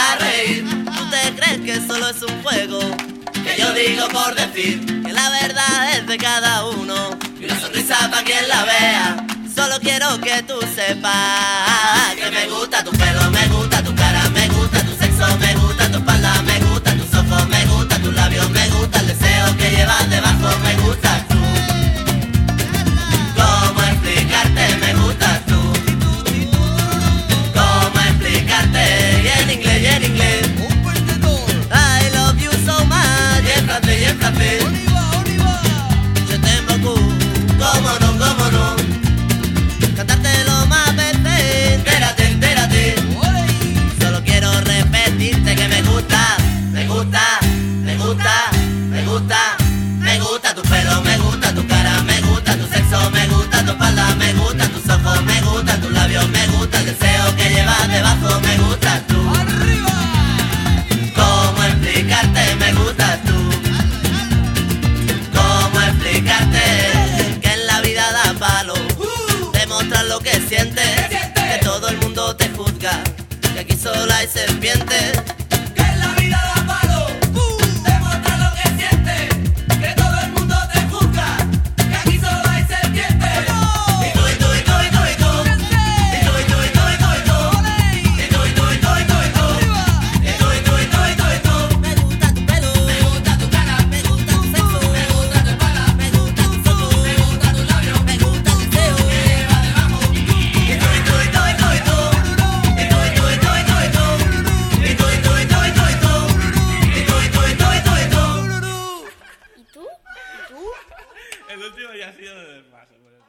para reír. ¿Tú te crees que solo es un juego? Que yo digo por decir. Que la verdad es de cada uno. Y una sonrisa pa' quien la vea. Solo quiero que tú sepas que me gusta tu pelo, me gusta tu cara, me gusta tu sexo, me gusta tu espalda, me gusta tus ojos, me gusta tus labios, me gusta el deseo que llevas debajo, me gustas tú. ¿Cómo explicarte? Me gustas tú. ¿Cómo explicarte? Y en inglés, y en inglés. I love you so much. Y en francés, y en francés. Je t'aime beaucoup. ¿Cómo no, cómo no? Cantártelo más veces. Entérate, entérate. Solo quiero repetirte que me gusta, me gusta, me gusta, me gusta. Me gusta tu pelo, me gusta tu cara, me gusta tu sexo, me gusta tu espalda, me gusta tus ojos, me gusta tus labios, me gusta el deseo que llevas debajo, me gustas tú. ¿Cómo explicarte? Me gustas tú. ¿Cómo explicarte? Que en la vida da palo demostrar lo que sientes, que todo el mundo te juzga, que aquí solo hay serpientes. Que en la vida da palo, demuestra lo que sientes, que todo el mundo te juzga, que aquí solo hay serpientes. Y tú, y tú, y tú, y tú, y tú. Y tú, y tú, y tú, y tú, y tú. Y tú, y tú, y tú, y tú, y tú. Y tú, y tú, y tú, y tú, y tú. Me gusta tu pelo, Me gusta tu cara, me gusta tu sexo, me gusta tu espalda, me gusta tus ojos, me gusta tus labios, me gusta el deseo. que lleva debajo. Y tú, y tú, y tú, y tú, y tú. Y tú, y tú, y tú, y tú, y tú. Y tú, y tú, y tú, y tú, y tú. Y tú, y tú, y tú, y tú, y tú. ¿Y tú? ¿Y tú? El último ya ha sido de más.